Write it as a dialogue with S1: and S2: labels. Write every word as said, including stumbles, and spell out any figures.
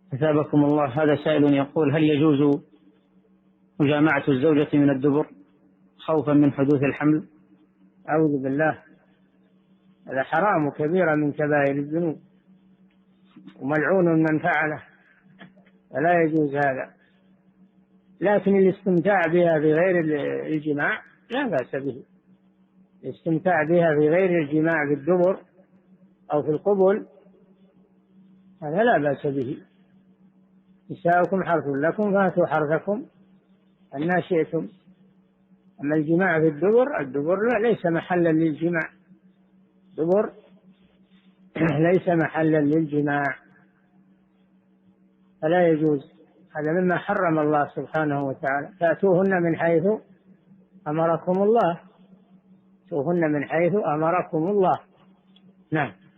S1: أثابكم الله. هذا سائل يقول: هل يجوز مجامعة الزوجة من الدبر خوفا من حدوث الحمل؟
S2: أعوذ بالله، هذا حرام وكبيرة من كبائر الذنوب وملعون من فعله، فلا يجوز هذا. لكن الاستمتاع بها بغير الجماع لا بأس به. الاستمتاع بها بغير الجماع بالدبر أو في القبل هذا لا بأس به. نساؤكم حرث لكم فاتوا حرثكم أن شئتم. أما الجماع في الدبر، الدبر ليس محلا للجماع، الدبر ليس محلا للجماع فلا يجوز. هذا مما حرم الله سبحانه وتعالى. فأتوهن من حيث أمركم الله، أتوهن من حيث أمركم الله. نعم.